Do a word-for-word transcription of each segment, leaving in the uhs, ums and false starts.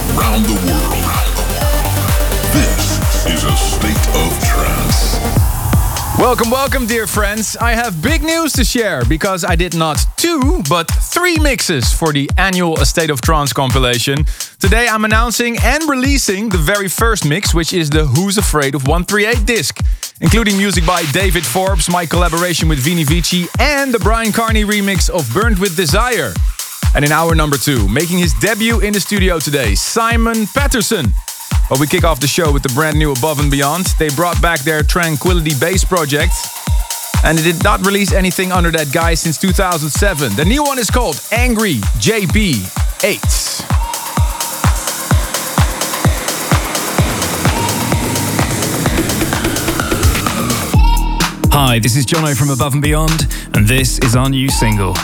around the world. This is a state of trance. Welcome, welcome, dear friends. I have big news to share because I did not two, but three mixes for the annual A State of Trance compilation. Today I'm announcing and releasing the very first mix, which is the Who's Afraid of one thirty-eight disc, including music by David Forbes, my collaboration with Vini Vici, and the Brian Carney remix of Burned with Desire. And in hour number two, making his debut in the studio today, Simon Patterson. But we kick off the show with the brand new Above and Beyond. They brought back their Tranquility Bass project, and they did not release anything under that guise since two thousand seven. The new one is called Angry J B eight. Hi, this is Jono from Above and Beyond, and this is our new single.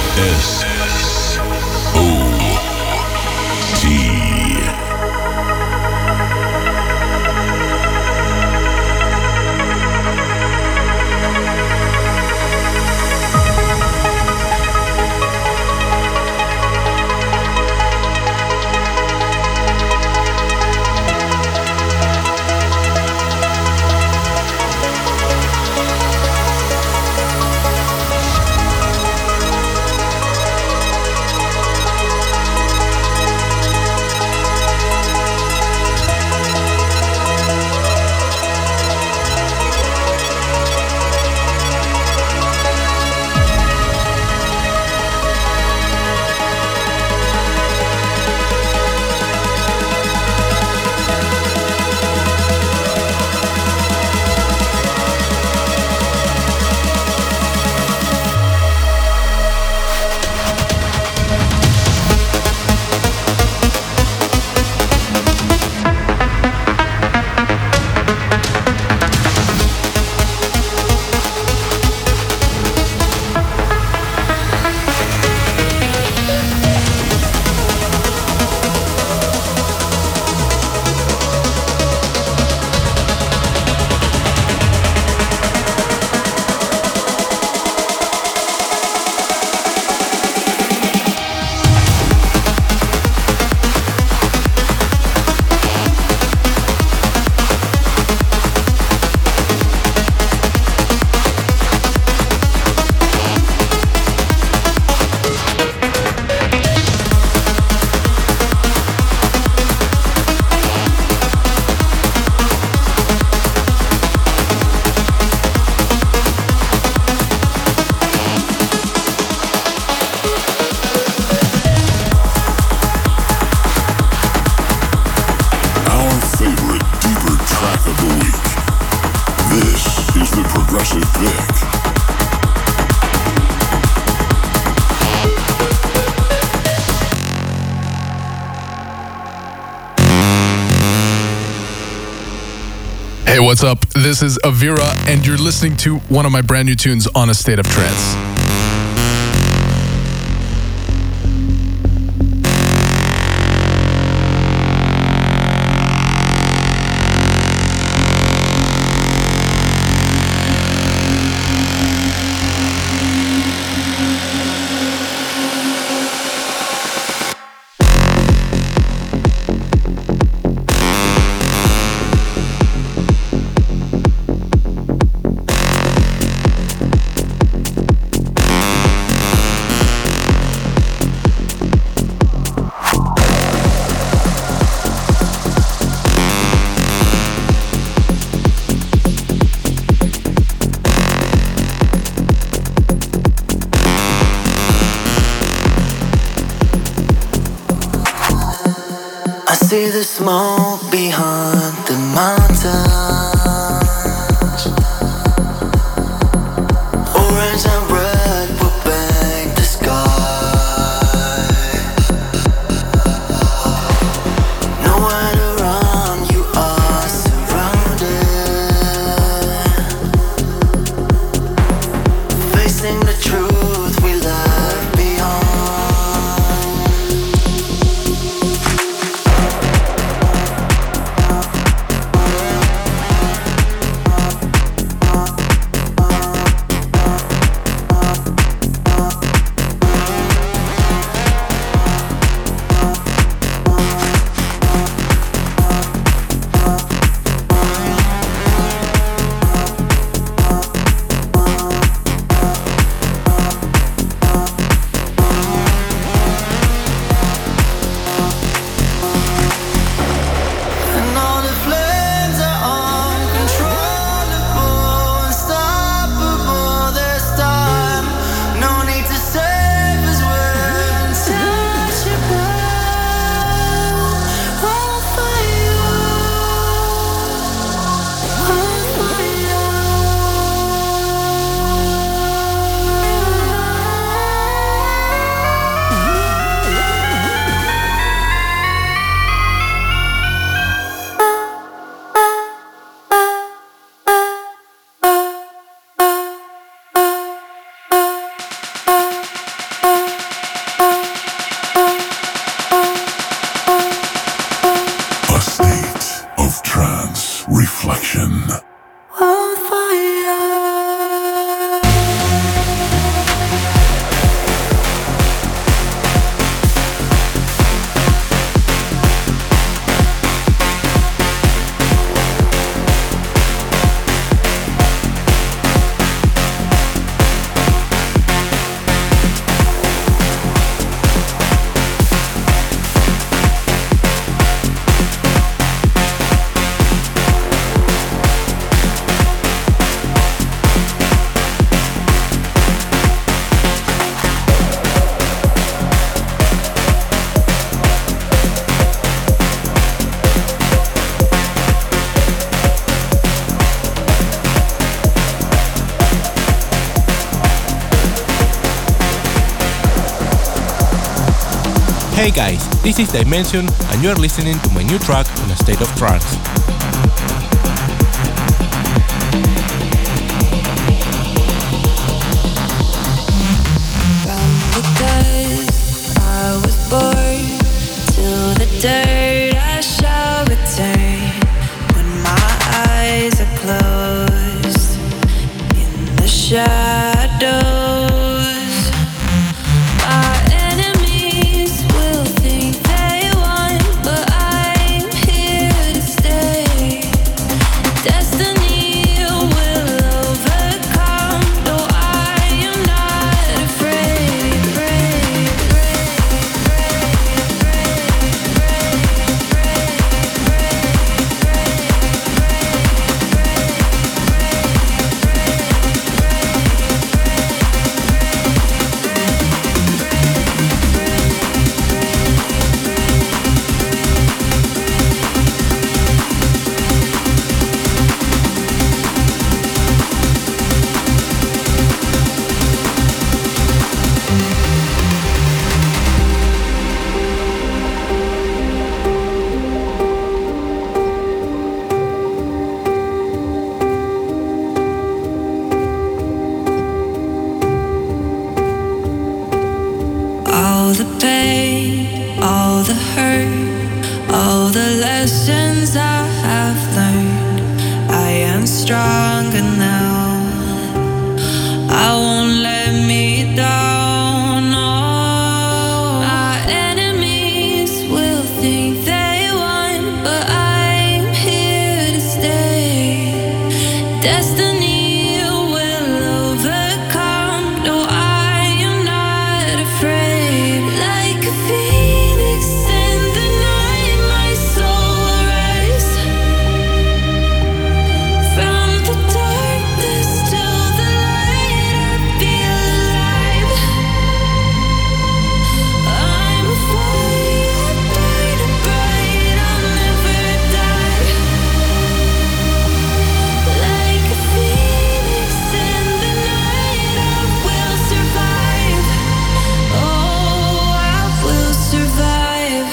S O T. Hey, what's up? This is Avira, and you're listening to one of my brand new tunes on A State of Trance. See the smoke behind the mountains, orange and red will paint the sky. Nowhere to run, you are surrounded. Facing the truth we left behind. Hey guys, this is Dimension and you are listening to my new track on A State of Trance. Dirt, I shall return when my eyes are closed in the shadows. My enemies will think they won, but I'm here to stay. Destiny will overcome, though I am not afraid. Brave, brave, brave, brave, brave. All the pain, all the hurt, all the lessons I have learned. I am stronger now. I won't let me down. No. My enemies will think they won, but I'm here to stay. Destiny will overcome. No, I am not afraid. Like a phoenix in the night, my soul will rise. From the darkness to the light, I feel alive. I'm a fire, burning bright, I'll never die. Like a phoenix in the night, I will survive. Oh, I will survive.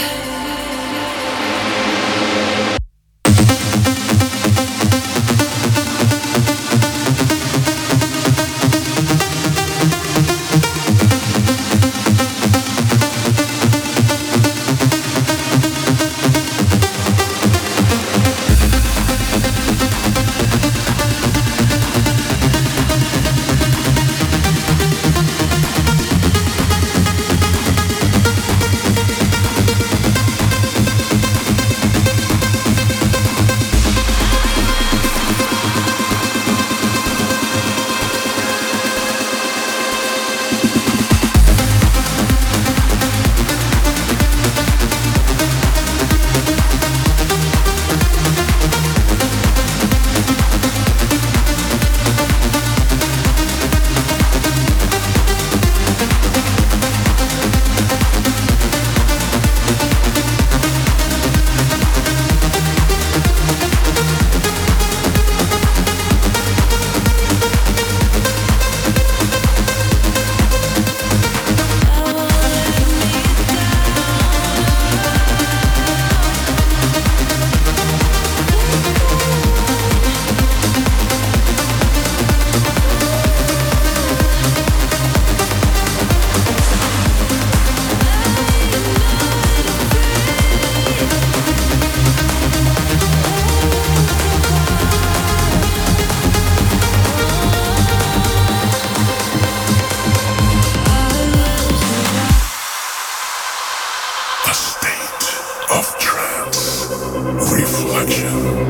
A state of trance. Reflection.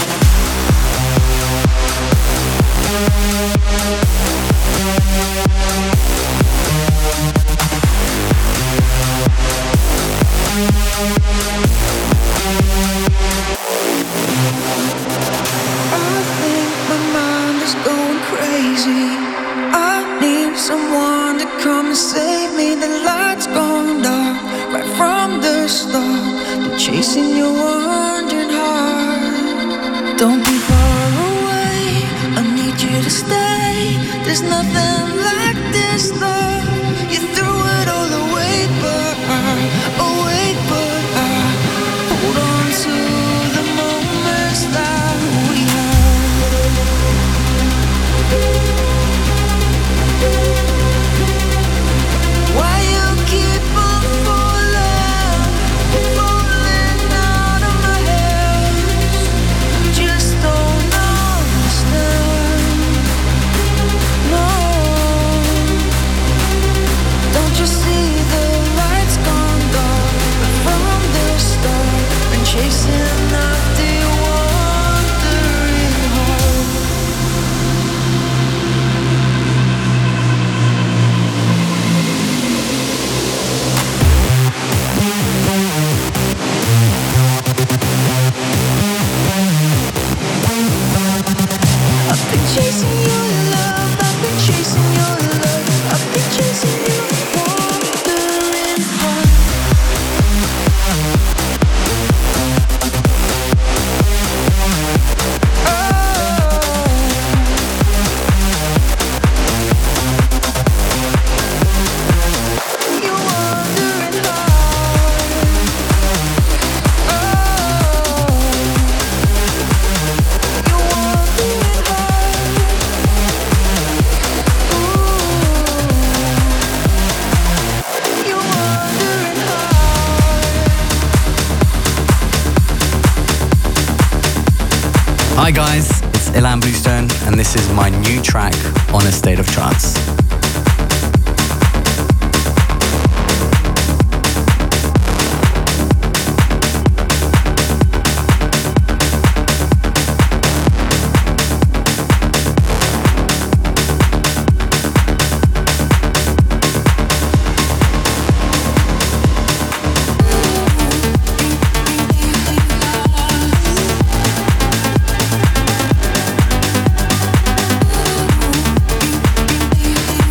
We'll be right back. wanna save me, the lights gone dark right from the start. Been chasing your wandering heart. Don't be far away, I need you to stay. There's nothing like this love. You threw it all away, but I, away, but I hold on to the moments that we had. Why you keep on falling, falling out of my hands? Just don't understand. No, don't you see the lights gone dark from the start? Been chasing after your wandering heart. I've been chasing your love, I've been chasing your love, I've been chasing your wandering heart. Oh, your wandering heart. Oh, your wandering heart. Ooh, your wandering heart. Hi guys, it's Ilan Bluestone and this is my new track on A State of Trance. Ooh.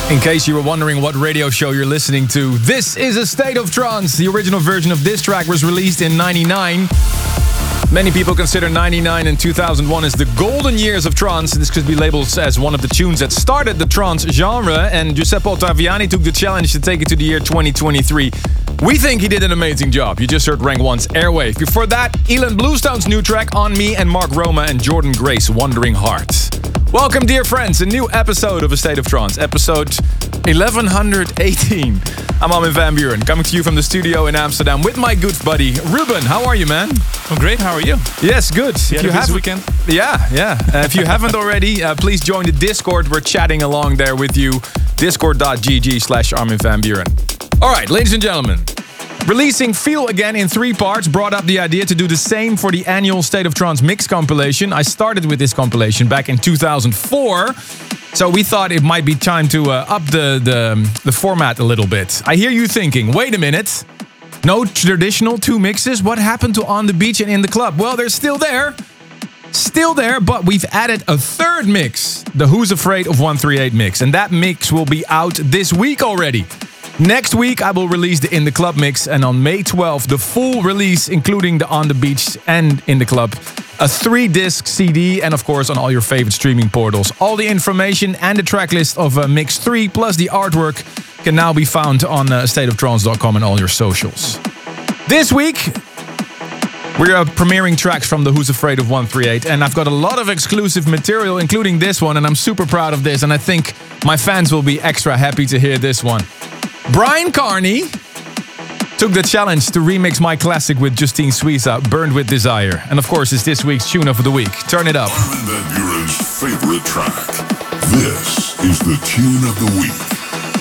In case you were wondering what radio show you're listening to, this is A State of Trance. The original version of this track was released in ninety-nine. Many people consider ninety-nine and two thousand one as the golden years of trance. This could be labeled as one of the tunes that started the trance genre, and Giuseppe Ottaviani took the challenge to take it to the year twenty twenty-three. We think he did an amazing job. You just heard Rank one's Airwave. Before that, Elan Bluestone's new track, On Me, and Mark Roma and Jordan Grace, Wandering Heart. Welcome, dear friends, a new episode of A State of Trance, episode eleven eighteen. I'm Armin van Buuren, coming to you from the studio in Amsterdam with my good buddy, Ruben. How are you, man? I'm great, how are you? Yes, good. You if had you a have busy weekend? Yeah, yeah. Uh, if you haven't already, uh, please join the Discord. We're chatting along there with you. Discord.gg slash Armin van Buuren. All right, ladies and gentlemen. Releasing Feel Again in three parts brought up the idea to do the same for the annual State of Trance mix compilation. I started with this compilation back in two thousand four, so we thought it might be time to uh, up the, the, the format a little bit. I hear you thinking, wait a minute, no traditional two mixes? What happened to On the Beach and In the Club? Well, they're still there. Still there, but we've added a third mix, the Who's Afraid of one thirty-eight mix, and that mix will be out this week already. Next week, I will release the In the Club mix, and on May twelfth, the full release, including the On the Beach and In the Club, a three-disc C D, and of course on all your favorite streaming portals. All the information and the track list of uh, Mix three, plus the artwork, can now be found on uh, state of trance dot com and all your socials. This week, we're uh, premiering tracks from the Who's Afraid of one thirty-eight, and I've got a lot of exclusive material, including this one, and I'm super proud of this, and I think my fans will be extra happy to hear this one. Brian Carney took the challenge to remix my classic with Justine Suissa, Burned with Desire. And of course, it's this week's tune of the week. Turn it up. Armin van Buuren's favorite track. This is the tune of the week.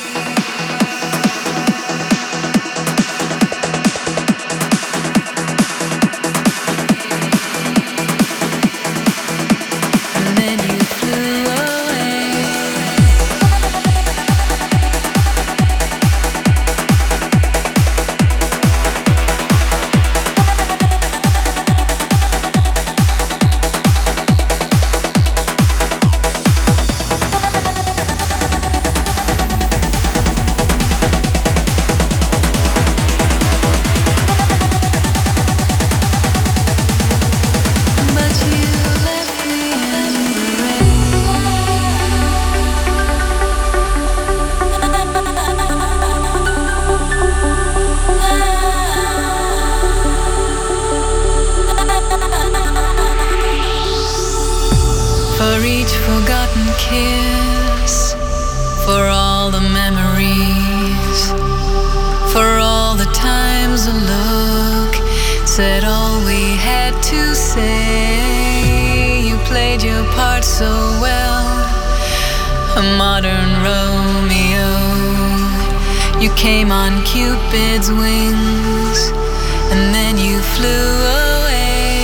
Came on Cupid's wings, and then you flew away.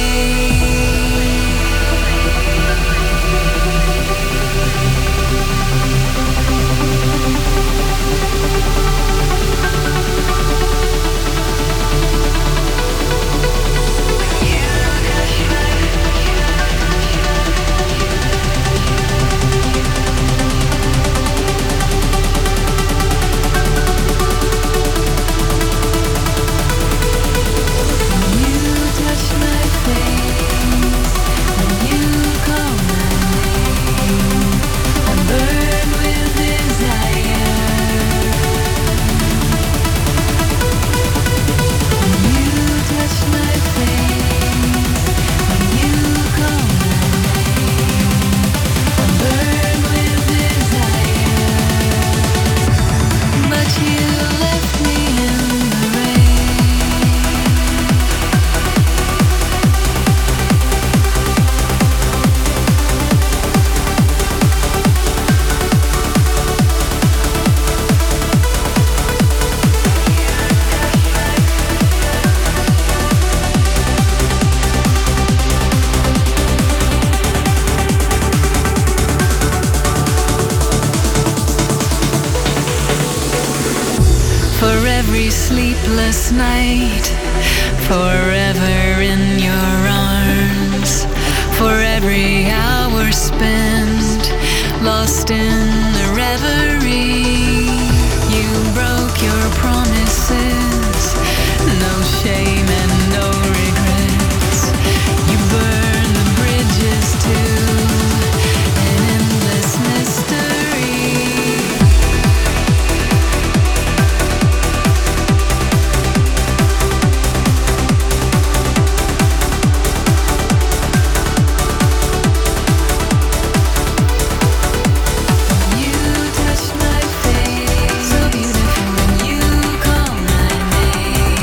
Sleepless night, forever in your arms, for every hour spent lost in the reverie. broke your promises. No shame and no regrets. You burn the bridges to an endless mystery. You touch my face, so beautiful when you call my name.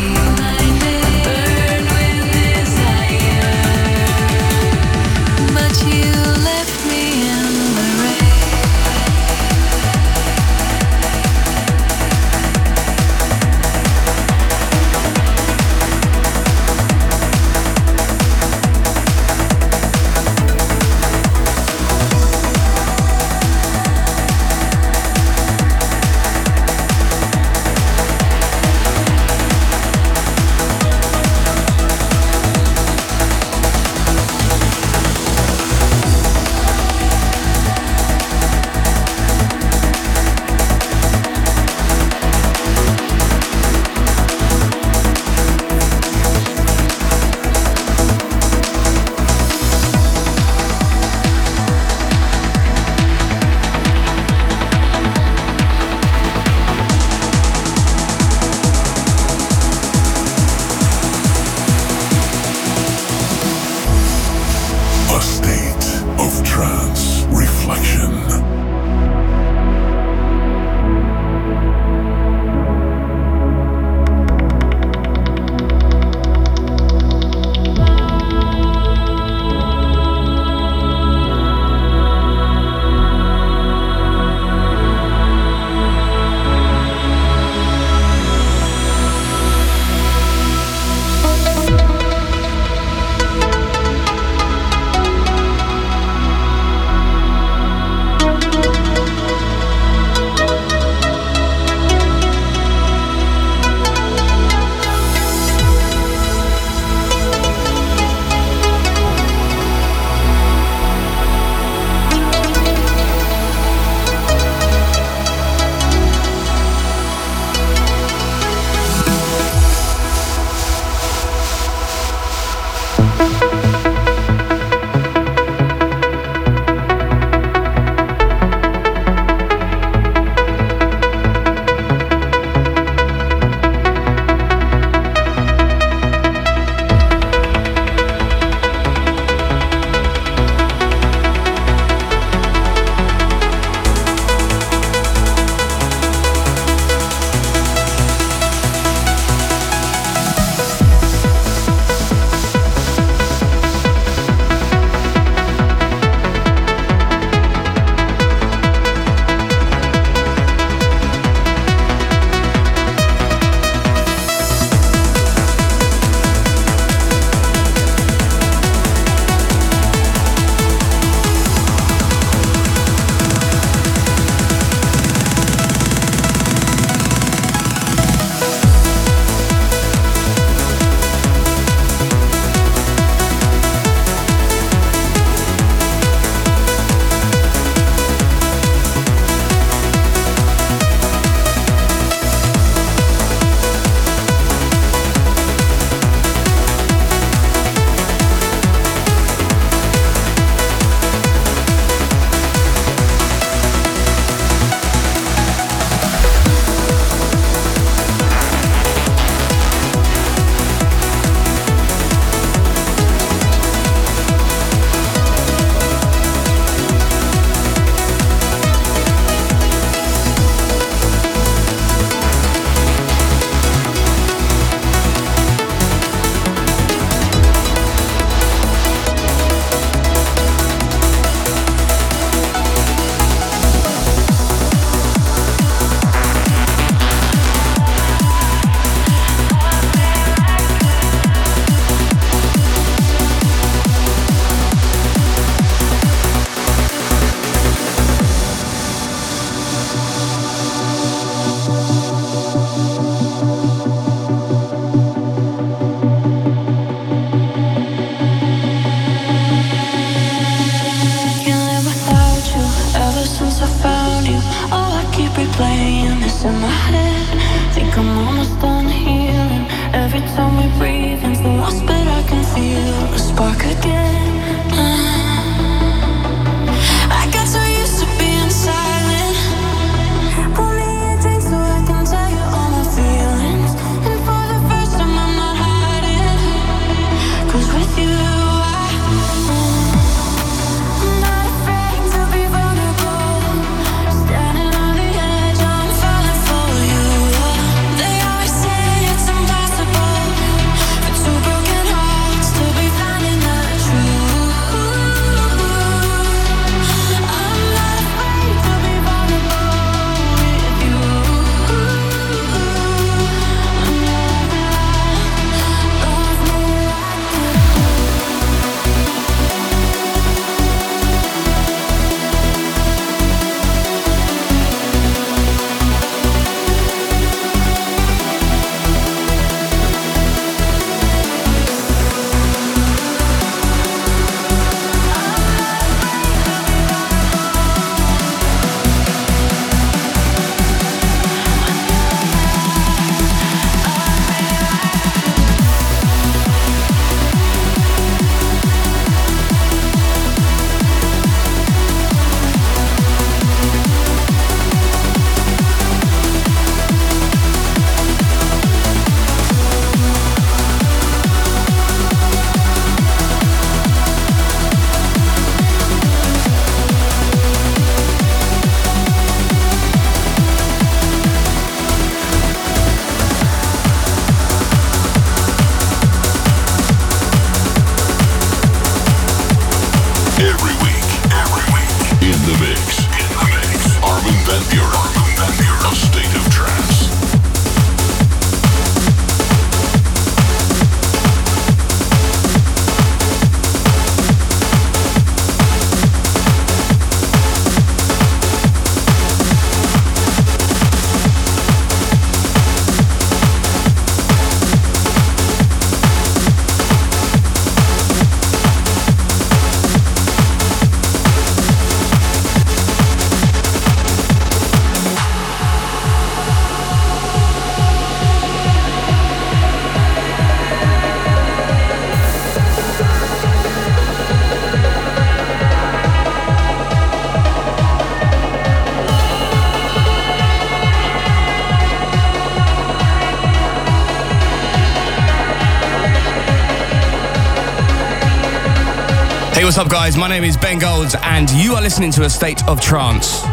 what's up, guys? My name is Ben Golds, and you are listening to A State of Trance.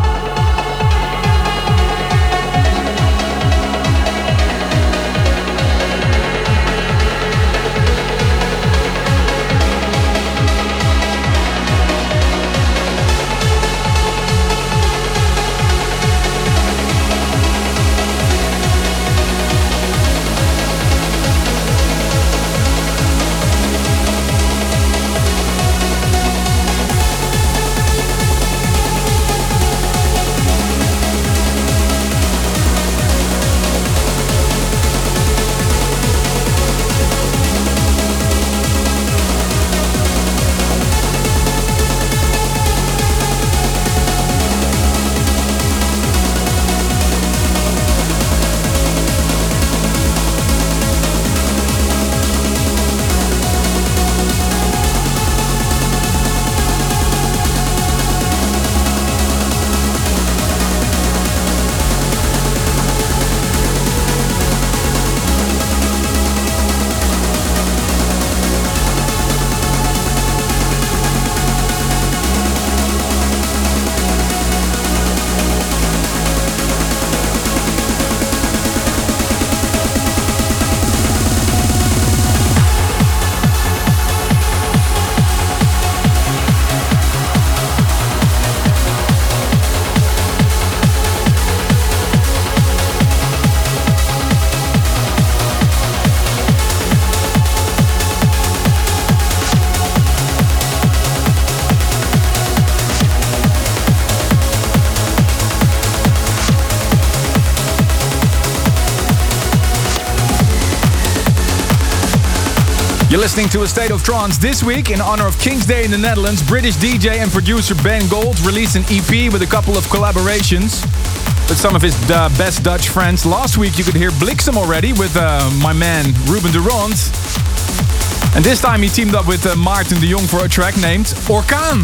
You're listening to A State of Trance. This week, in honor of King's Day in the Netherlands, British D J and producer Ben Gold released an E P with a couple of collaborations with some of his uh, best Dutch friends. Last week you could hear Bliksem already with uh, my man Ruben de Ronde. And this time he teamed up with uh, Maarten de Jong for a track named Orkaan.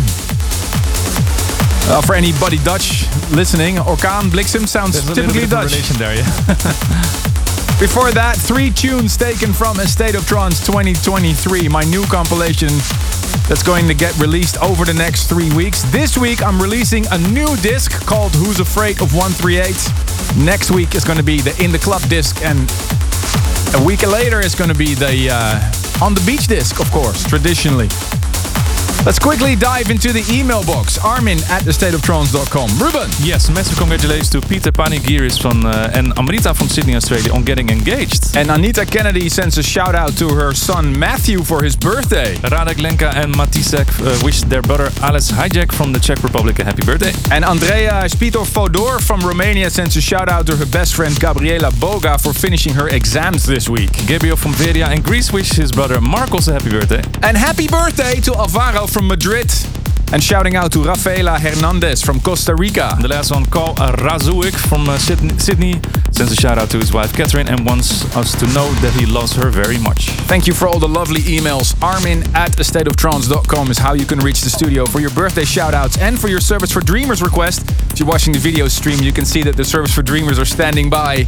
Uh, for anybody Dutch listening, Orkaan, Bliksem sounds There's a typically little bit of Dutch. a relation there, yeah. Before that, three tunes taken from A State of Trance twenty twenty-three, my new compilation that's going to get released over the next three weeks. This week, I'm releasing a new disc called Who's Afraid of one thirty-eight. Next week is going to be the In The Club disc, and a week later is going to be the uh, On The Beach disc, of course, traditionally. Let's quickly dive into the email box. Armin at the state of trance dot com. Ruben. Yes, massive congratulations to Peter Panigiris from, uh, and Amrita from Sydney, Australia on getting engaged. And Anita Kennedy sends a shout out to her son Matthew for his birthday. Radek Lenka and Matisek uh, wish their brother Ales Hajek from the Czech Republic a happy birthday. And Andrea Spitor Fodor from Romania sends a shout out to her best friend Gabriela Boga for finishing her exams this week. Gabriel from Veria in Greece wishes his brother Marcos a happy birthday. And happy birthday to Alvaro from Madrid. And shouting out to Rafaela Hernandez from Costa Rica. The last one, Carl Razuik from uh, Sydney, sends a shout out to his wife Catherine and wants us to know that he loves her very much. Thank you for all the lovely emails. Armin at a state of trance dot com is how you can reach the studio for your birthday shout outs and for your Service for Dreamers request. If you're watching the video stream, you can see that the Service for Dreamers are standing by.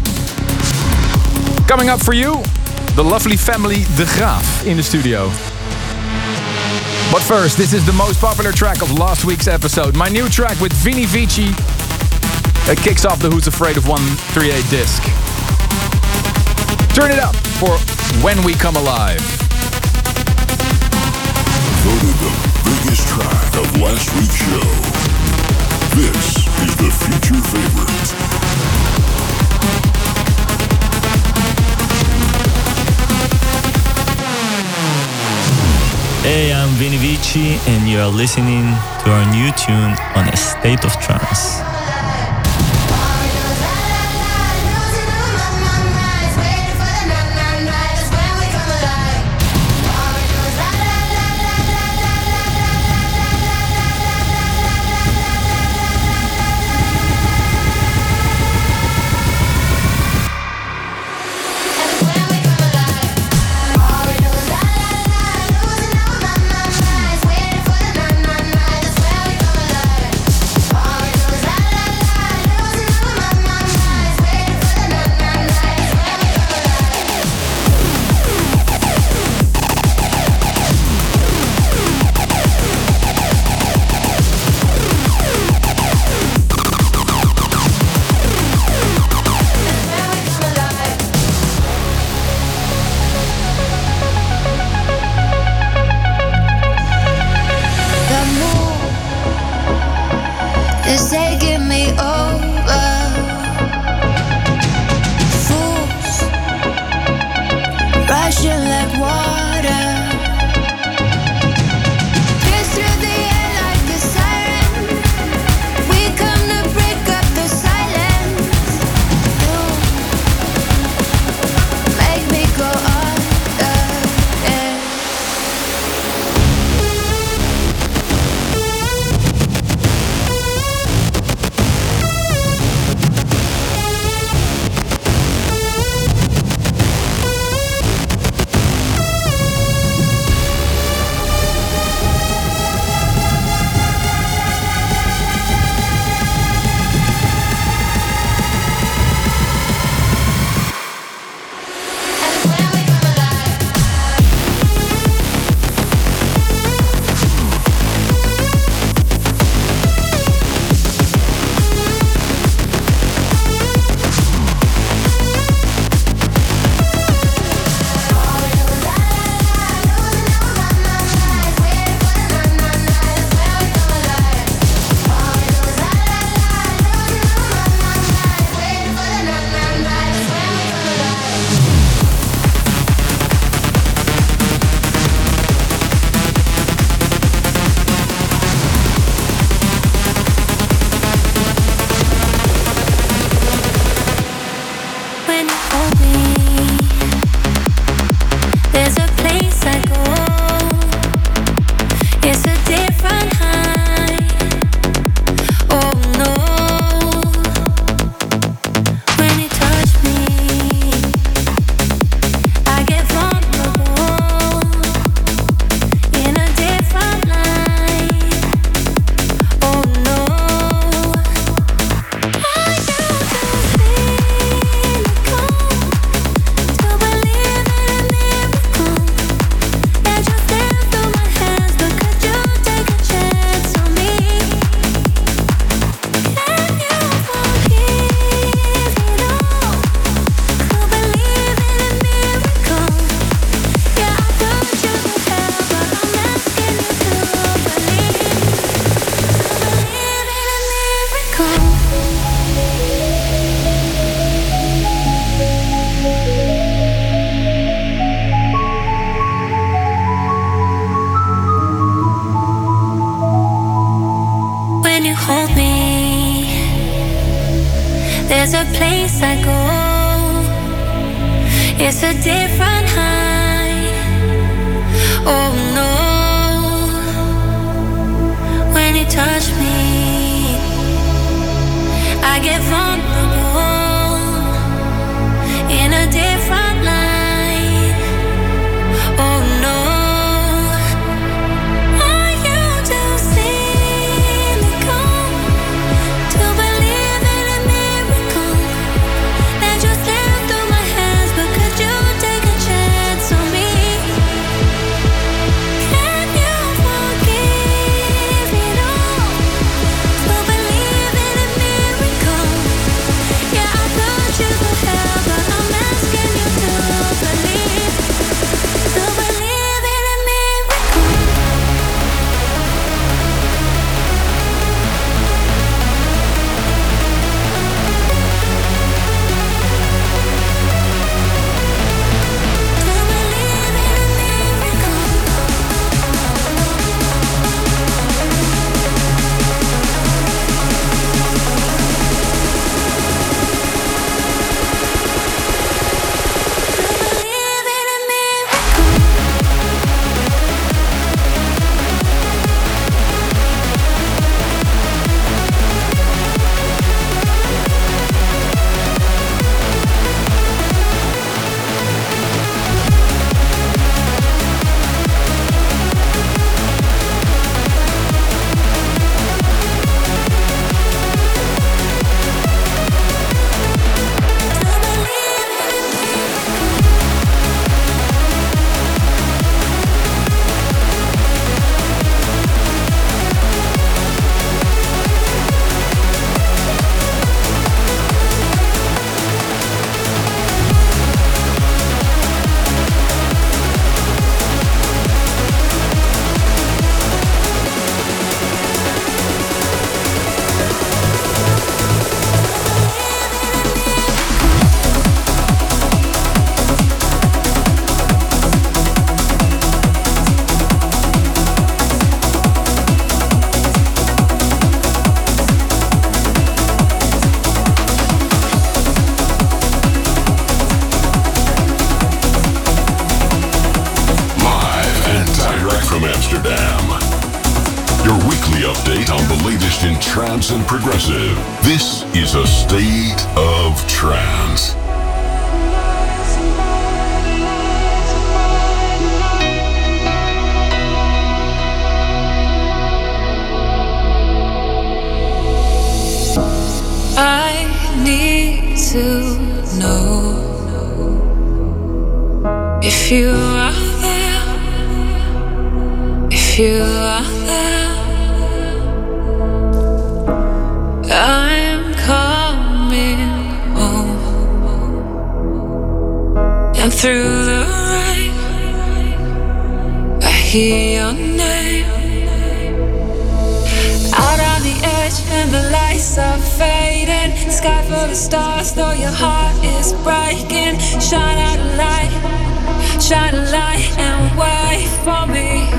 Coming up for you, the lovely family De Graaf in the studio. But first, this is the most popular track of last week's episode. My new track with Vini Vici. It kicks off the Who's Afraid of one thirty-eight disc. Turn it up for When We Come Alive. Voted the biggest track of last week's show. This is the future favorite. Hey, I'm Vini Vici, and you are listening to our new tune on A State of Trance. Waiting for the night, night, night, that's where we come alive. when you hold me. There's a place I go. It's a different high. Oh no. When you touch me, I get vulnerable in a different light. Oh no. Are you too cynical to believe in a miracle that just slipped through my hands? But could you take a chance on me? Can you forgive me though? To believe in a miracle. Yeah, I put you to hell, but I'm asking you to believe, to believe in a miracle. When you hold me, there's a place I go. It's a different high. Oh no. When you touch me, I get vulnerable in a different light. Oh no. Are you too cynical to believe in a miracle that just slipped through my hands? But could you take a chance on me? Can you forgive me though? To believe in a miracle. Yeah, I put you to hell, but I'm asking you to believe, to believe in a miracle. Live and direct from Amsterdam. Your weekly update on the latest in trance and progressive. This is a state of trance. I need to know if you are there, if you are there. I'm coming home, and through the rain I hear your name. Out on the edge and the lights are fading. Sky full of stars, though your heart is breaking. Shine out a light, shine a light and wait for me.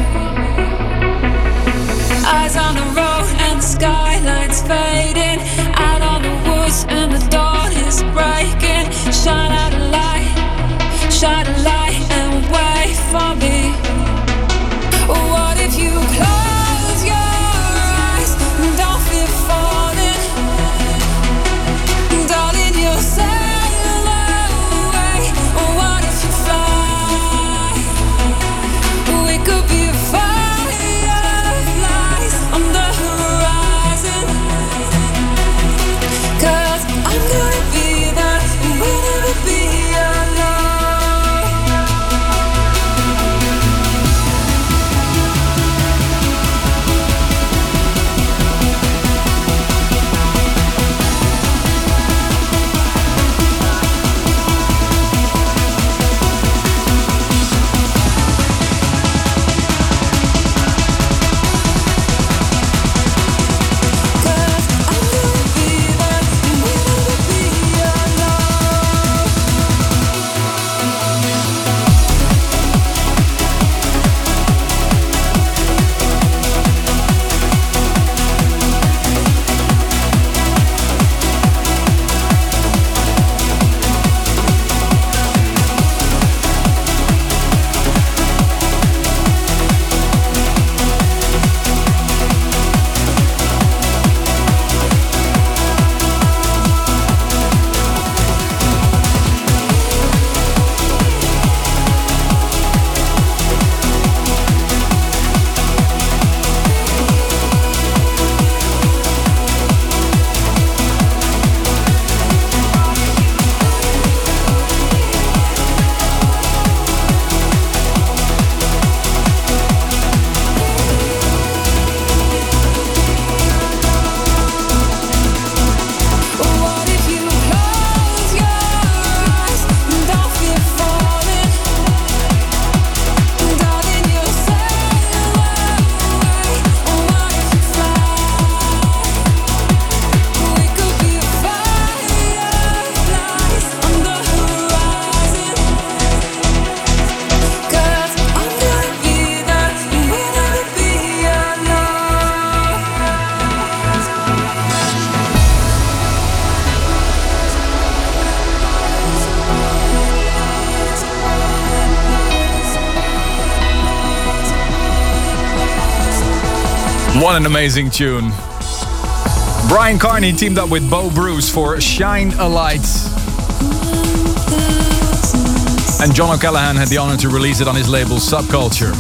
Eyes on the road and the skyline's fading. Out on the woods and the dawn is breaking. Shine What an amazing tune. Brian Carney teamed up with Bo Bruce for Shine a Light. And John O'Callaghan had the honor to release it on his label Subculture.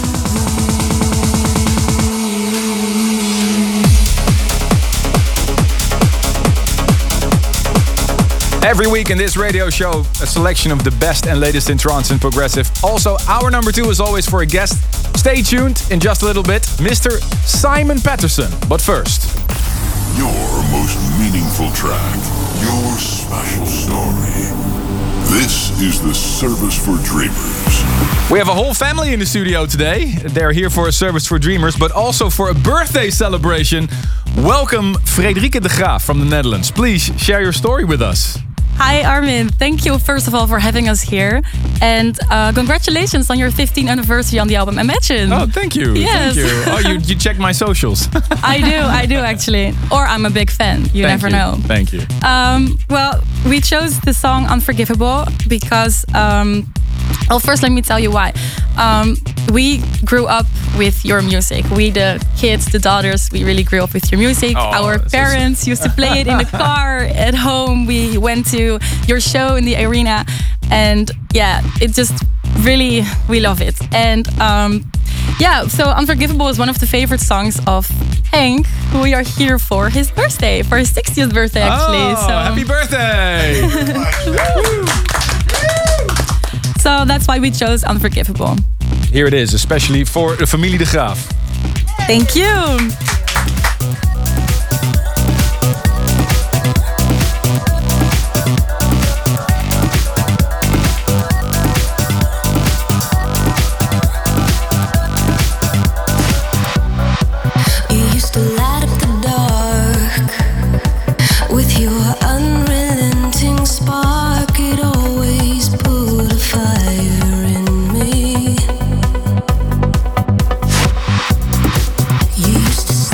Every week in this radio show, a selection of the best and latest in trance and progressive. Also, our number two is always for a guest. Stay tuned in just a little bit, Mister Simon Patterson. But first, your most meaningful track, your special story. This is the Service for Dreamers. We have a whole family in the studio today. They're here for a Service for Dreamers, but also for a birthday celebration. Welcome, Frederike de Graaf from the Netherlands. Please share your story with us. Hi Armin, thank you first of all for having us here. And uh, congratulations on your fifteenth anniversary on the album Imagine. Oh, thank you. Yes. Thank you. Oh, you, you check my socials. I do, I do actually. Or I'm a big fan, you thank never you. know. Thank you. Um, well, we chose the song Unforgivable because, um, well, first let me tell you why. Um, we grew up with your music. We, the kids, the daughters, we really grew up with your music. Oh, Our parents so used to play it in the car, at home. We went to your show in the arena. And yeah, it just really, we love it. And um, yeah, so Unforgivable is one of the favorite songs of Henk, who we are here for his birthday, for his sixtieth birthday actually. Oh, so happy birthday! So that's why we chose Unforgivable. Here it is, especially for the Familie de Graaf. Thank you. You used to light up the dark with your unrelenting spark. It always put a fire in me. You used to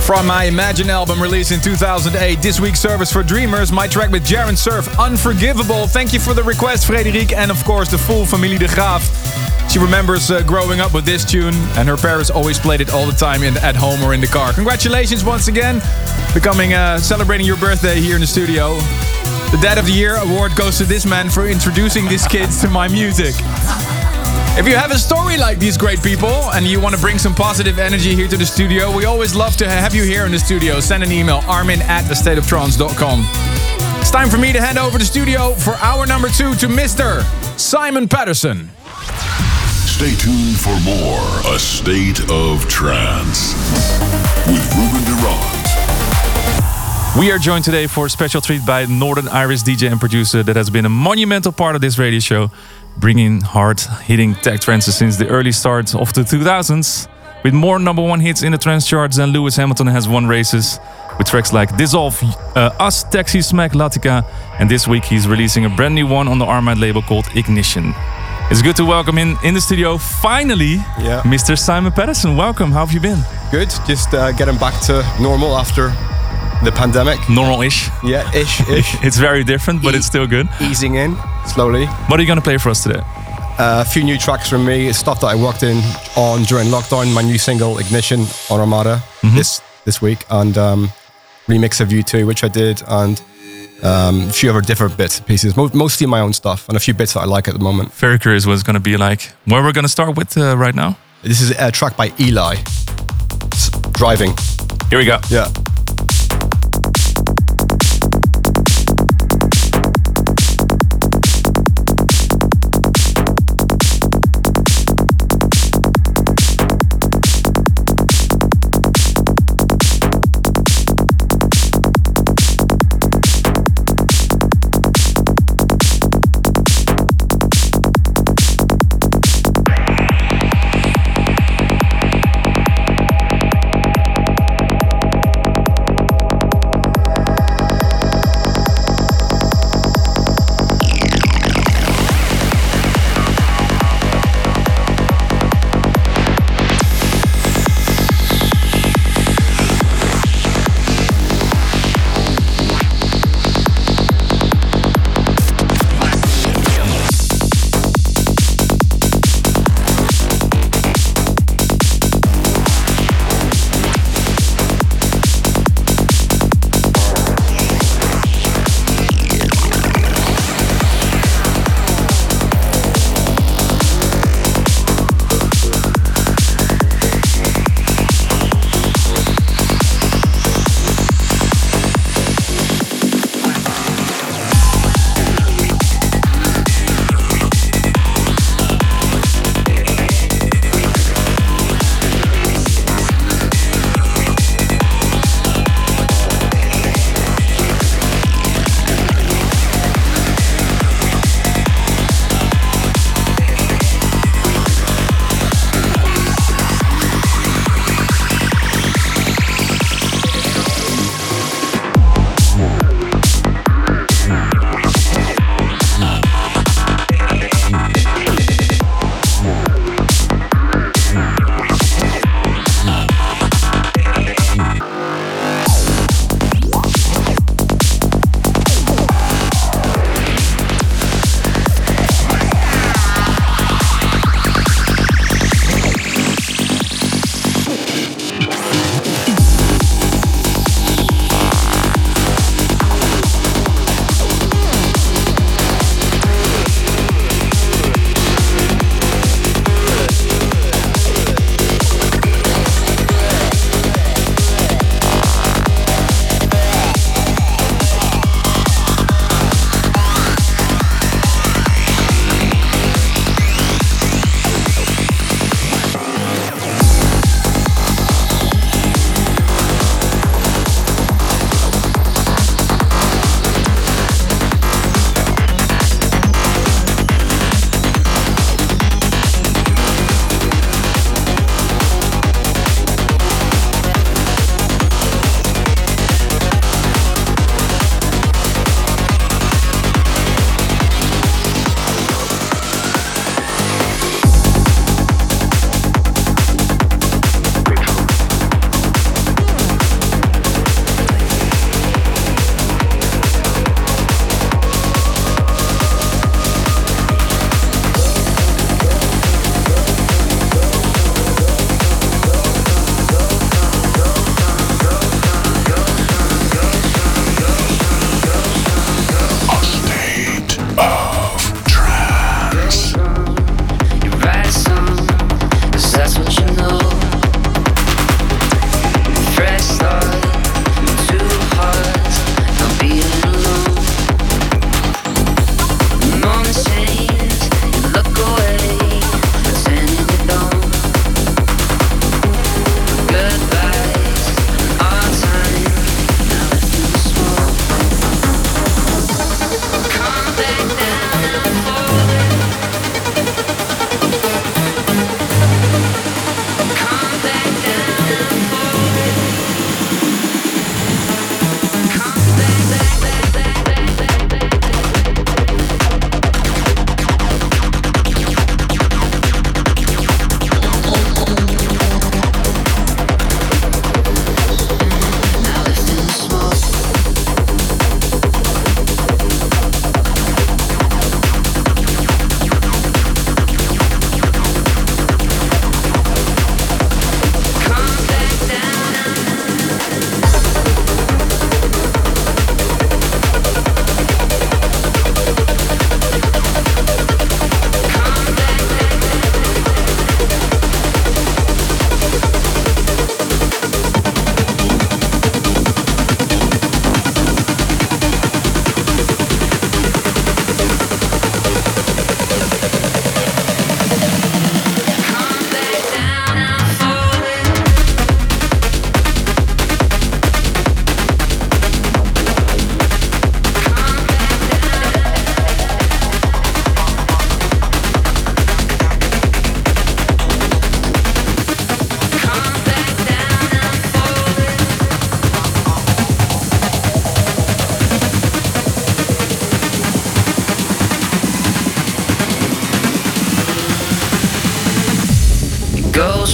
From my Imagine album released in two thousand eight, this week's Service for Dreamers, my track with Jaren Surf, Unforgivable. Thank you for the request, Frederic, and of course the full Familie de Graaf. She remembers uh, growing up with this tune, and her parents always played it all the time in, at home or in the car. Congratulations once again, becoming uh, celebrating your birthday here in the studio. The Dad of the Year award goes to this man for introducing these kids to my music. If you have a story like these great people and you want to bring some positive energy here to the studio, we always love to have you here in the studio. Send an email, armin at a state of trance dot com. It's time for me to hand over the studio for hour number two to Mister Simon Patterson. Stay tuned for more A State of Trance with Ruben Durant. We are joined today for a special treat by Northern Iris D J and producer that has been a monumental part of this radio show, bringing hard-hitting tech trances since the early start of the two thousands. With more number one hits in the trance charts than Lewis Hamilton has won races, with tracks like Dissolve, uh, Us, Taxi, Smack, Latika, and this week he's releasing a brand new one on the Armide label called Ignition. It's good to welcome in in the studio, finally, yeah. Mister Simon Patterson. Welcome, how have you been? Good, just uh, getting back to normal after the pandemic. Normal-ish. Yeah, ish, ish. It's very different, but e- it's still good. Easing in, slowly. What are you going to play for us today? Uh, a few new tracks from me, stuff that I worked in on during lockdown. My new single, Ignition, on Armada, mm-hmm. this this week. And um, remix of U two, which I did. And um, a few other different bits and pieces. Mo- mostly my own stuff. And a few bits that I like at the moment. Very curious what it's going to be like. Where we're going to start with uh, right now? This is a track by Eli. It's Driving. Here we go. Yeah.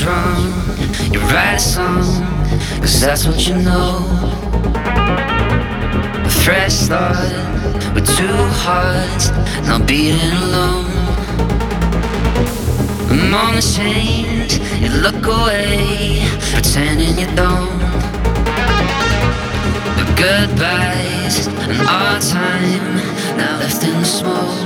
is wrong, you write a song, cause that's what you know. A fresh start with two hearts, not beating alone. A moment change, you look away, pretending you don't. The goodbyes and our time, now left in the smoke.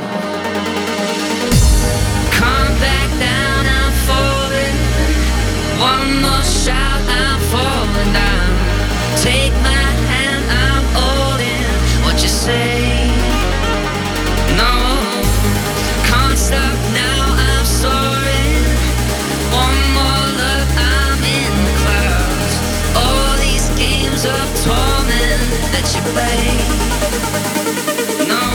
Come back down, I'm falling. One more shot, I'm falling down. Take my hand, I'm holding what you say. No, can't stop now, I'm soaring. One more look, I'm in the clouds. All these games of torment that you play. No.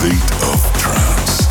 state of trance.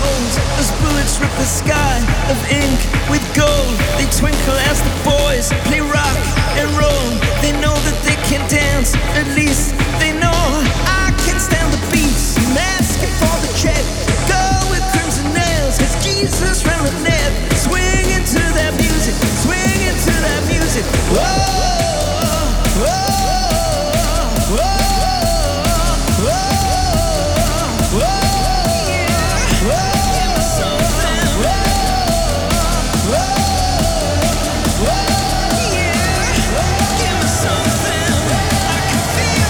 souls as bullets rip the sky of ink with gold. They twinkle as the boys play rock and roll. They know that they can dance, at least they know I can stand the beats. I'm asking for the check. Girl with crimson nails has Jesus round the neck. Swing into that music, swing into that music. Whoa, whoa, whoa, whoa, whoa, yeah, whoa. Give me something. Whoa, whoa, whoa, yeah. Give me something. I can feel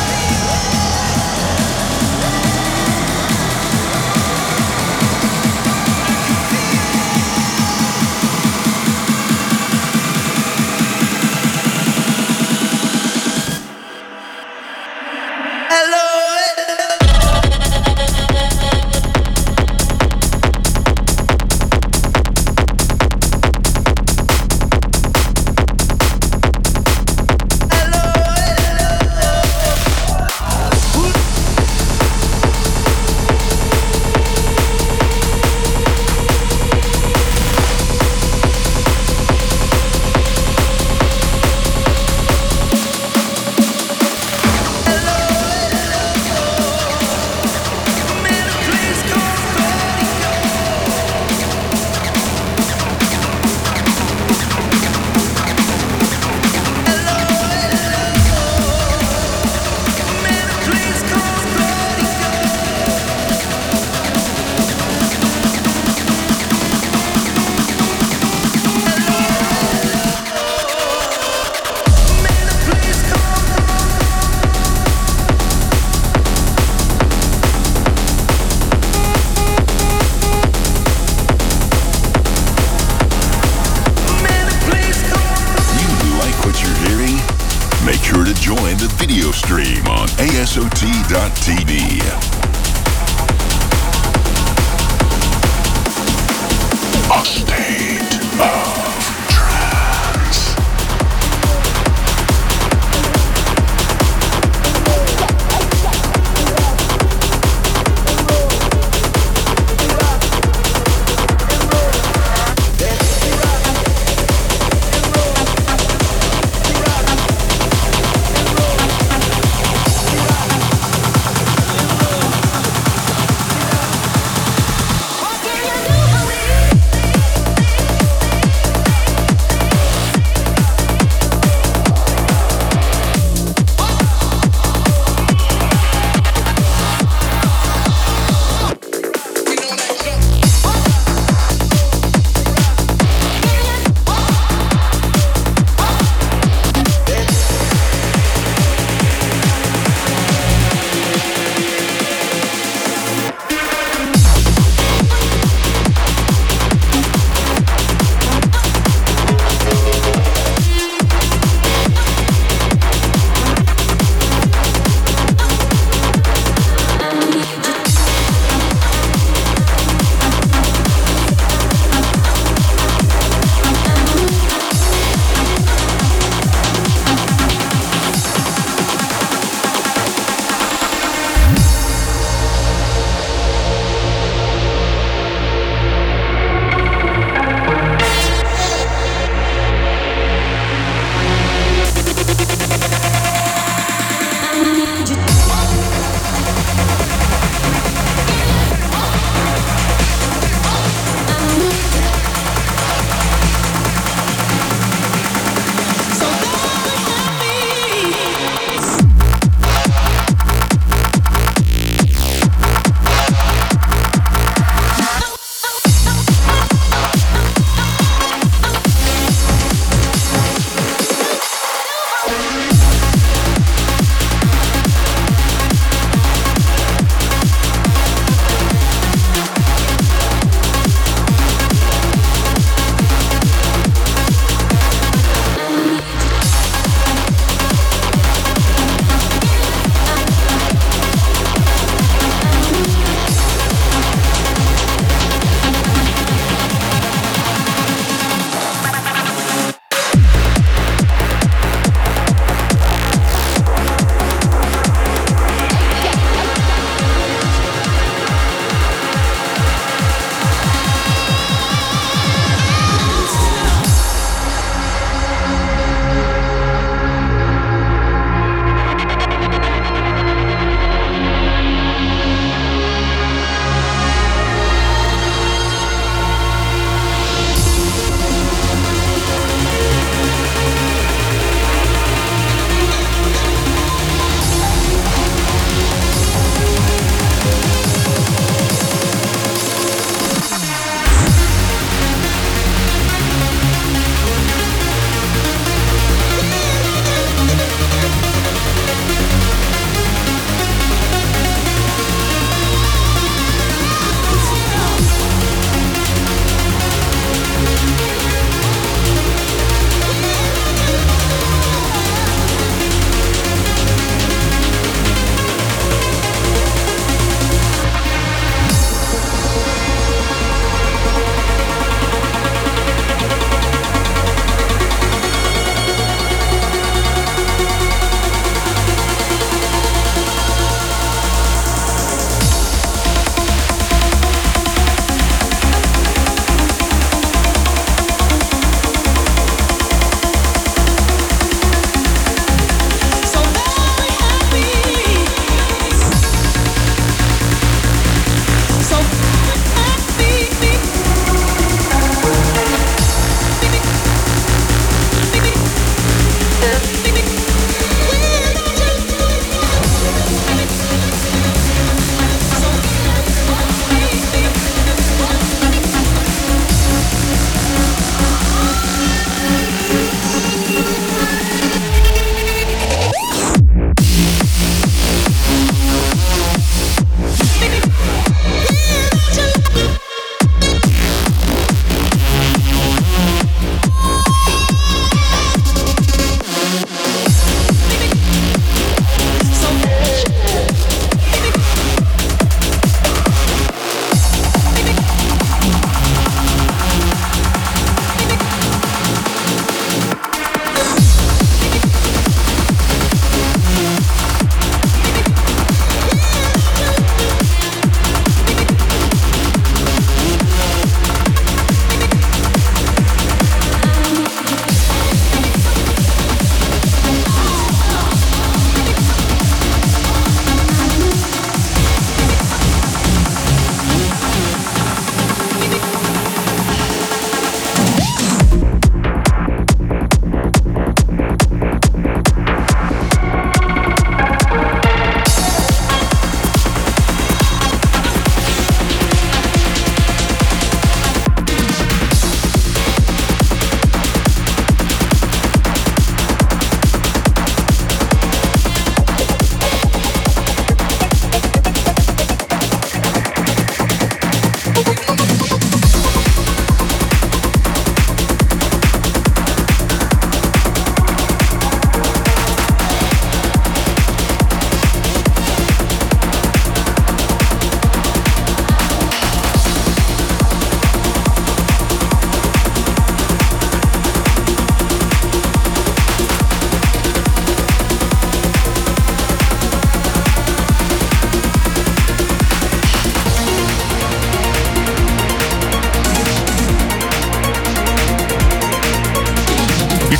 stream on A S O T dot T V. A state of trance. Rock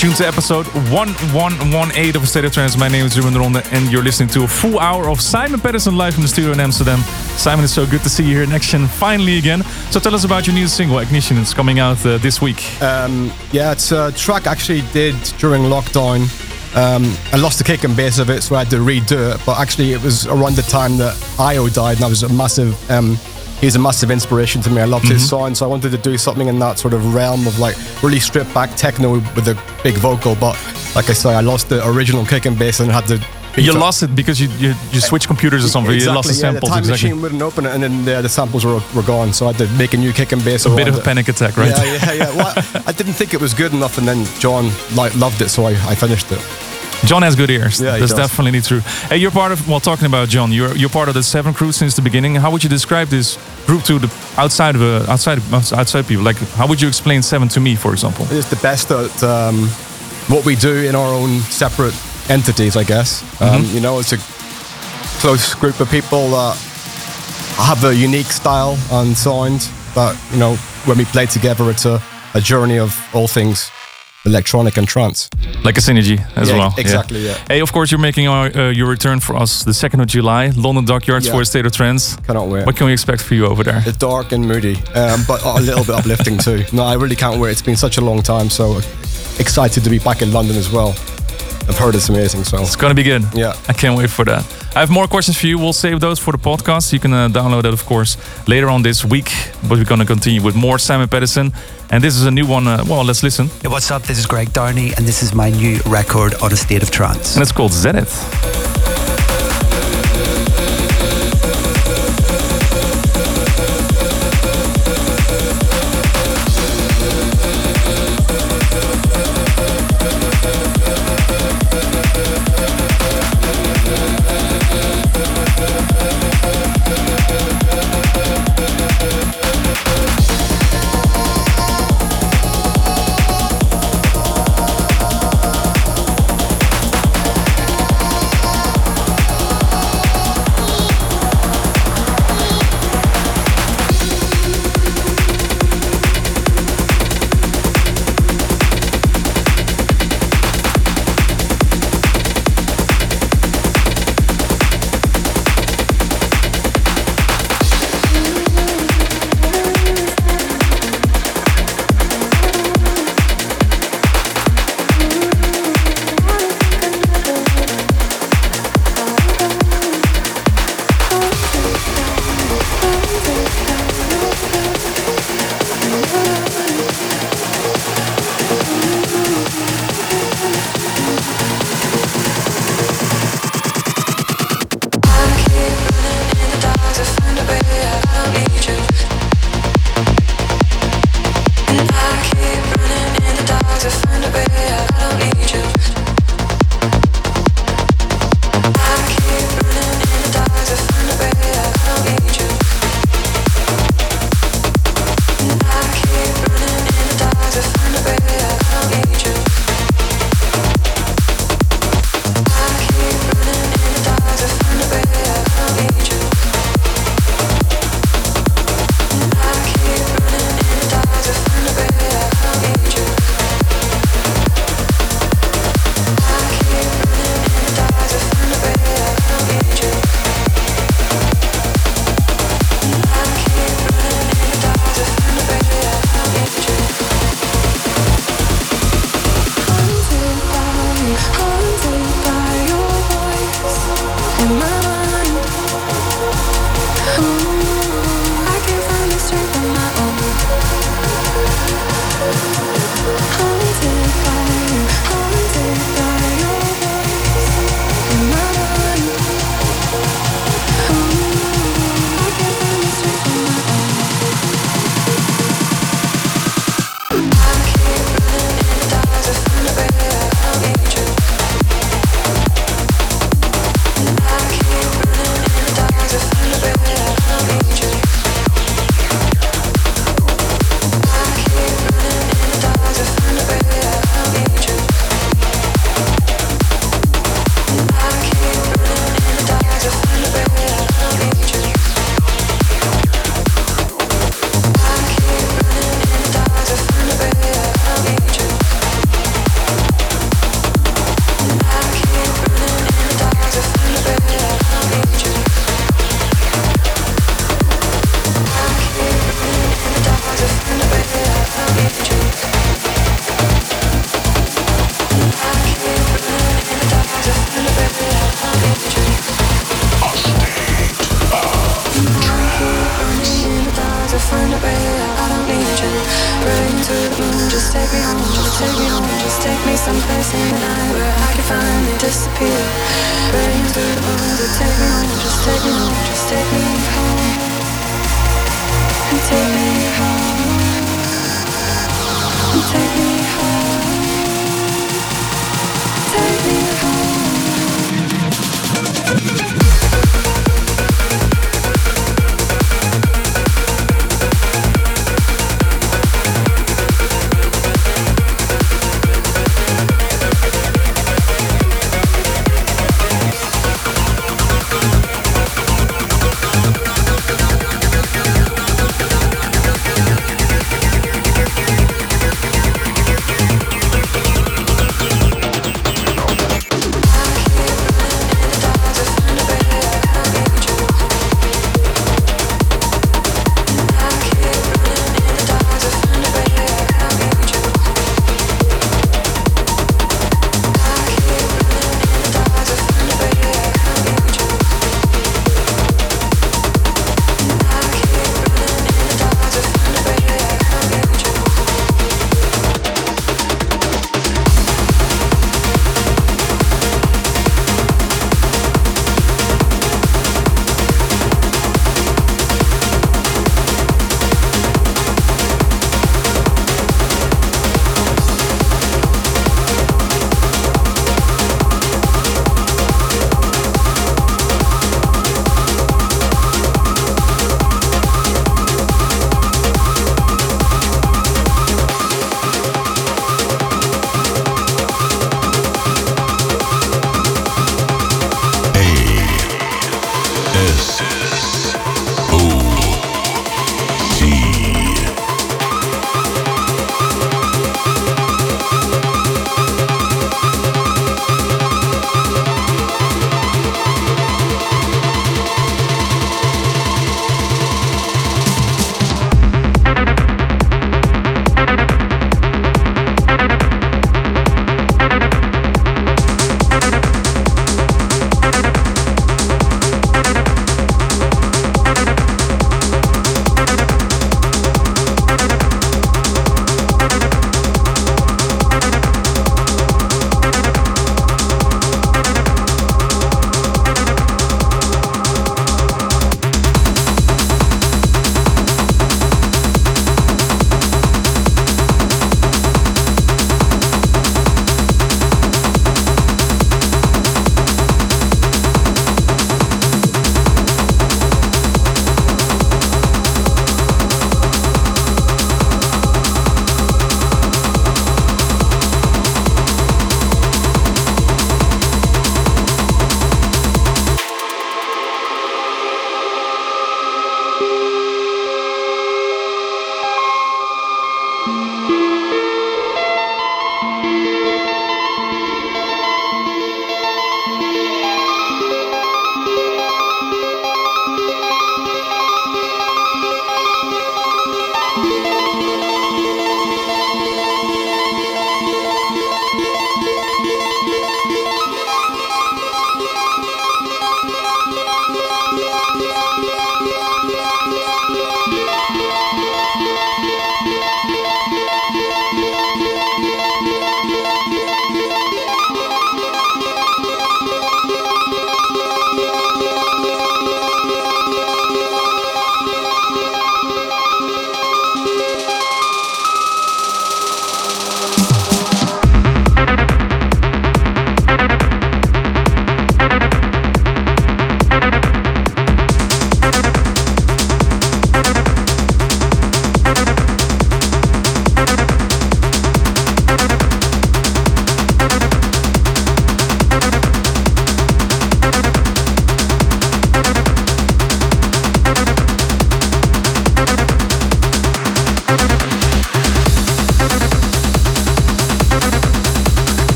tuned to episode one one one eight of A State of Trance. My name is Ruben de Ronde, and you're listening to a full hour of Simon Patterson live from the studio in Amsterdam. Simon, it's so good to see you here in action finally again. So tell us about your new single, Ignition. It's coming out uh, this week. Um, yeah, it's a track I actually did during lockdown. Um, I lost the kick and bass of it, so I had to redo it. But actually, it was around the time that Io died, and I was a massive... Um, He's a massive inspiration to me. I loved mm-hmm. his sound, so I wanted to do something in that sort of realm of like really stripped back techno with a big vocal. But like I say, I lost the original kick and bass and had to. You lost it because you you, you switched computers or something. Exactly, you lost the yeah, samples. The time exactly. machine wouldn't open it, and then the, the samples were, were gone. So I had to make a new kick and bass. A bit of a it. panic attack, right? Yeah, yeah, yeah. Well, I, I didn't think it was good enough, and then John like loved it, so I, I finished it. John has good ears. Yeah, That's does. definitely true. Hey, you're part of, well, talking about John, you're you're part of the Seven Crew since the beginning. How would you describe this group to the outside of uh, outside outside people? Like, how would you explain Seven to me, for example? It's the best at um, what we do in our own separate entities, I guess. Um, Mm-hmm. You know, it's a close group of people that have a unique style and sound. That, you know, when we play together, it's a, a journey of all things electronic and trance. Like a synergy as Yeah, well. exactly, yeah. Hey, of course, you're making our, uh, your return for us the second of July, London Dockyards Yeah. for A State of Trance. Cannot wait. What can we expect for you over there? It's dark and moody, um, but a little bit uplifting too. No, I really can't wait. It's been such a long time, so excited to be back in London as well. I've heard it's amazing, so It's gonna be good. Yeah. I can't wait for that. I have more questions for you. We'll save those for the podcast. You can uh, download that, of course, later on this week. But we're gonna continue with more Simon Patterson. And this is a new one. Uh, well, let's listen. Hey, what's up? This is Greg Downey, and this is my new record on A State of Trance. And it's called Zenith. take me home, just take me someplace in the night where I can finally disappear. Burning through the world, but take me home, just take me home, just take me home. And take me home. And take me home. Take me home.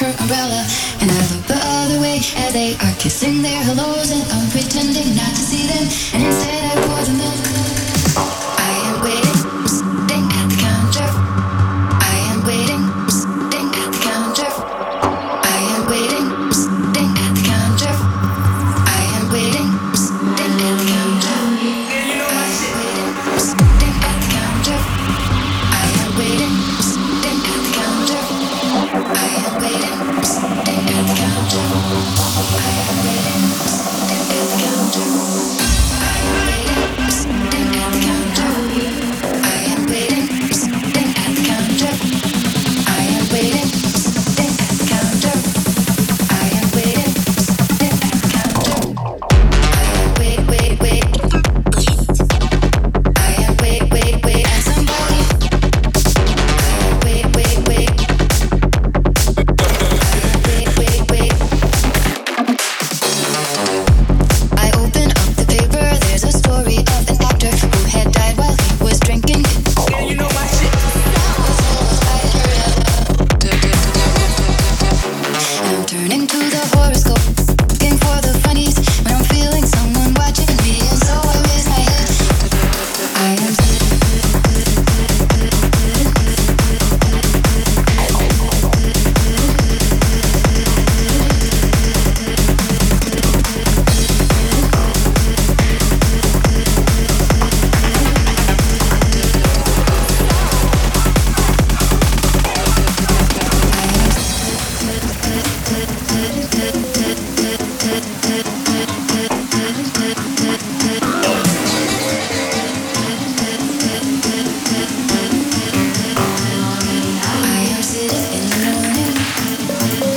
her umbrella. And I look the other way as they are kissing their hellos, and I'm pretending not to see them. And instead I pour the milk. I am waiting, sitting at the counter. I am waiting, sitting at the counter. I am waiting, sitting at the counter. I am waiting, sitting at the counter. I am waiting, sitting at the counter. I am waiting, sitting at the counter. I am waiting, sitting at the counter. I am waiting, sitting at the counter. I am waiting, sitting at the counter. I am waiting, sitting at the counter. I am waiting, sitting at the counter. I am waiting, sitting at the counter. I am wait, wait, wait. I am wait, wait, wait at somebody. I am wait, wait, wait. Wait, wait, wait. I open up the paper. There's a story of an actor who had died while he was drinking. Yeah, you know my shit. And I'm turning to the horoscope, looking for the funnies when I'm feeling someone watching me, and so I raise my head. I am I am sitting in the morning.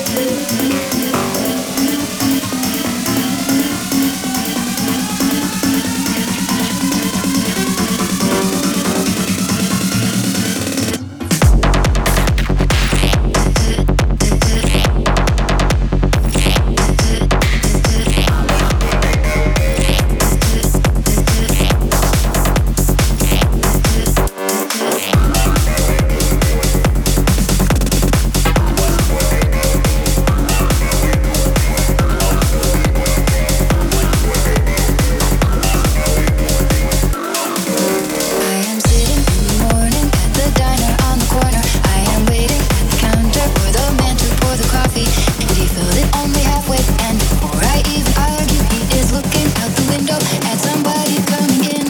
I am sitting in the morning at the diner on the corner. I am waiting at the counter for the man to pour the coffee, and he filled it only halfway. And before I even argue, he is looking out the window at somebody coming in.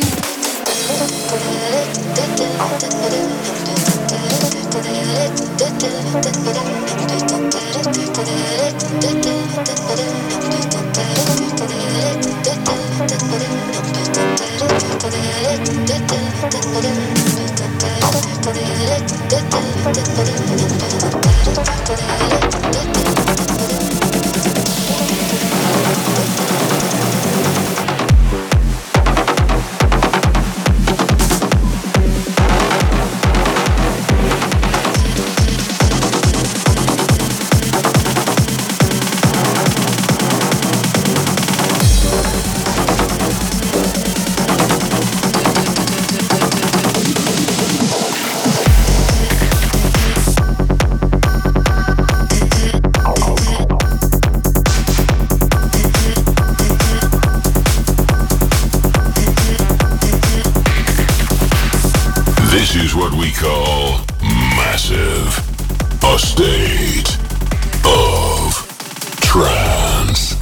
This is what we call massive. A state of trance.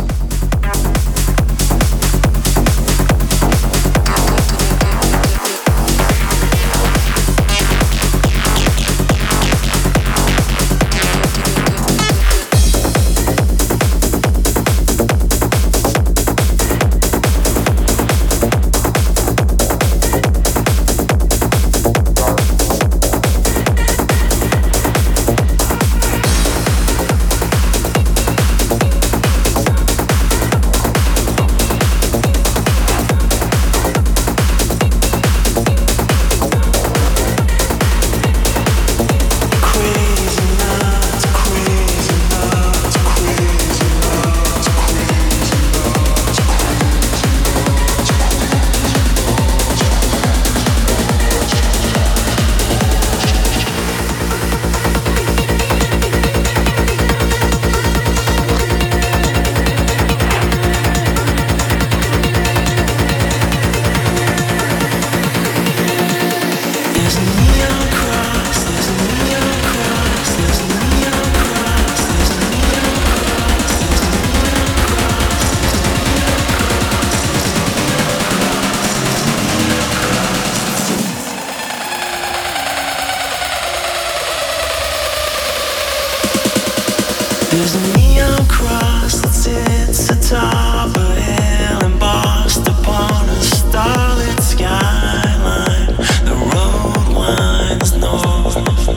neon cross that sits atop a hill embossed upon a starlit skyline. The road winds north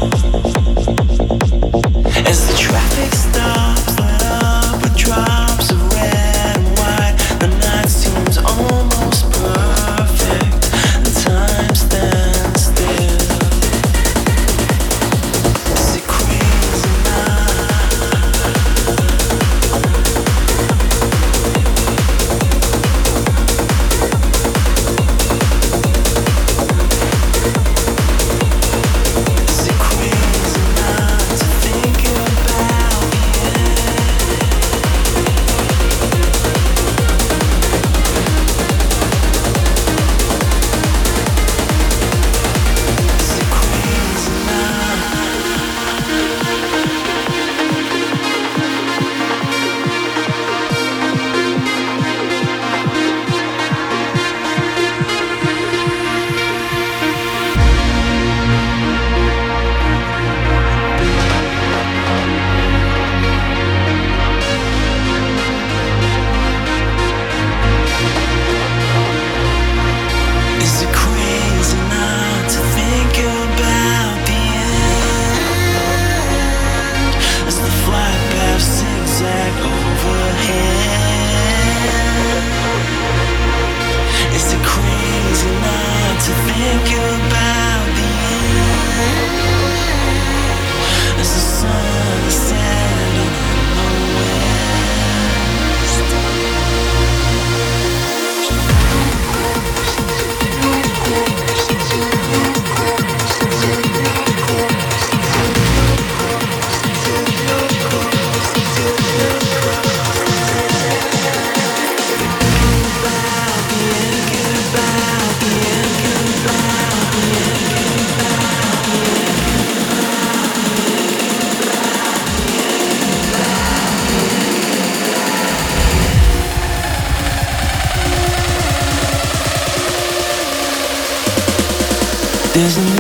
as the traffic stops, lit up with drops of red and white. The night seems almost perfect. The time stands still. Is it crazy now? Is it crazy now to think about the end? Is it crazy Is it crazy now to think about the end? As the flight paths zigzag overhead. Is it crazy now to think about the end? As the sun is setting in the west. There's no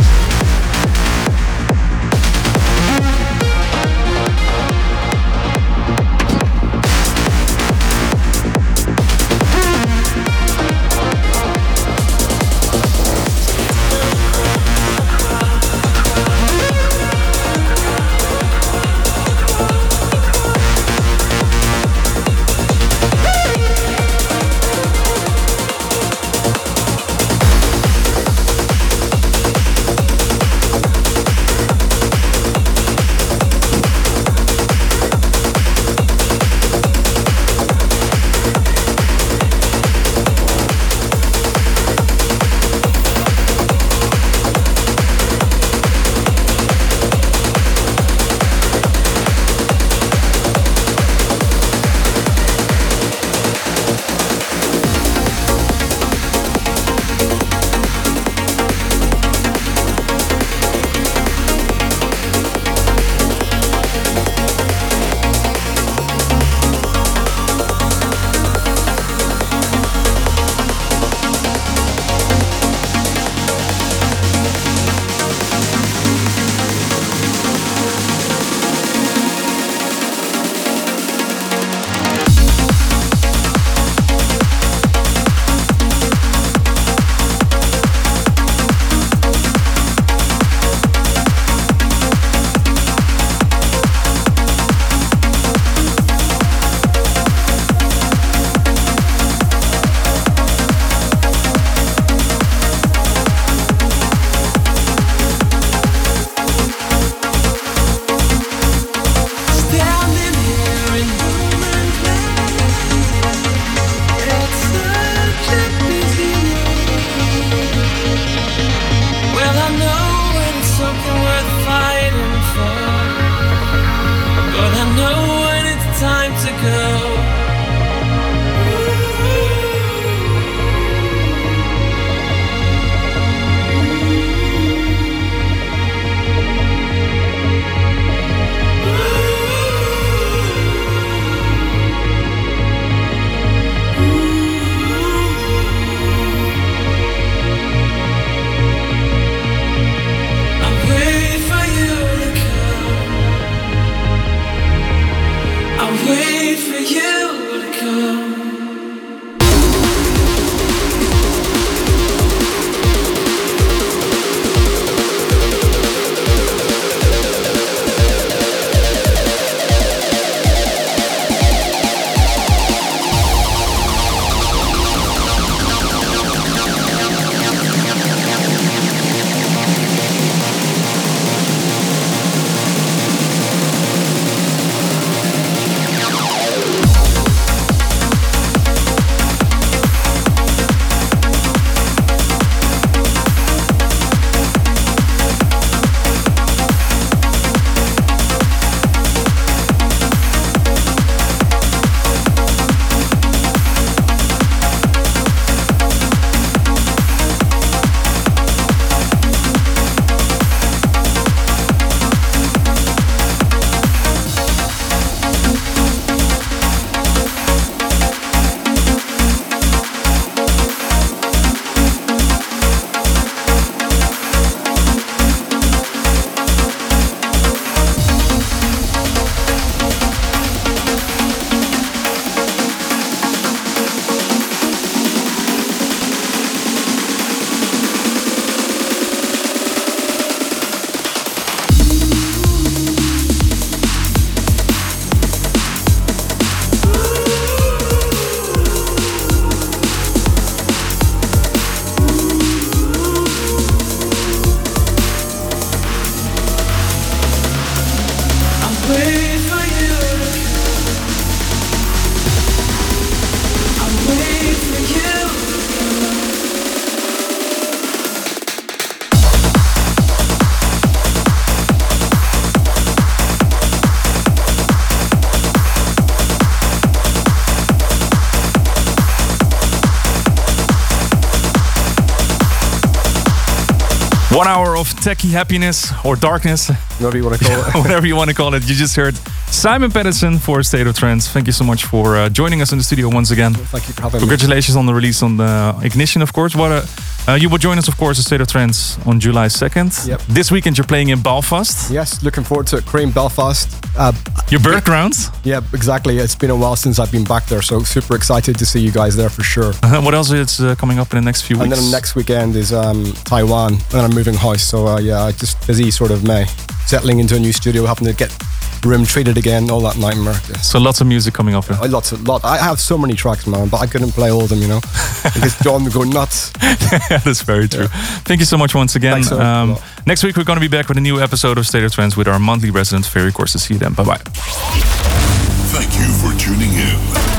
One hour of techie happiness or darkness. Whatever you want to call it. Whatever you want to call it. You just heard Simon Patterson for State of Trance. Thank you so much for uh, joining us in the studio once again. Thank you for having Congratulations me. on the release on the Ignition, of course. What a, uh, you will join us, of course, at State of Trance on July second. Yep. This weekend you're playing in Belfast. Yes, looking forward to it. Cream, Belfast. Uh, Your birth grounds? Yeah, exactly. It's been a while since I've been back there, so super excited to see you guys there for sure. Uh, what else is uh, coming up in the next few weeks? And then next weekend is um, Taiwan, and then I'm moving house. So uh, yeah, just busy sort of May. Settling into a new studio, having to get room treated again, all that nightmare. So lots of music coming up. Yeah. Lots of lot. I have so many tracks, man, but I couldn't play all of them, you know. Because John would go nuts. That's very true. Yeah. Thank you so much once again. So um, next week we're going to be back with a new episode of State of Trance with our monthly resident Ferry Corsa. See you then. Bye bye. Thank you for tuning in.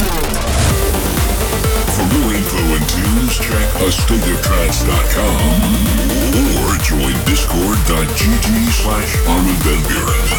For more info and tunes, check a state of trance dot com or join discord dot g g slash Armin van Buren.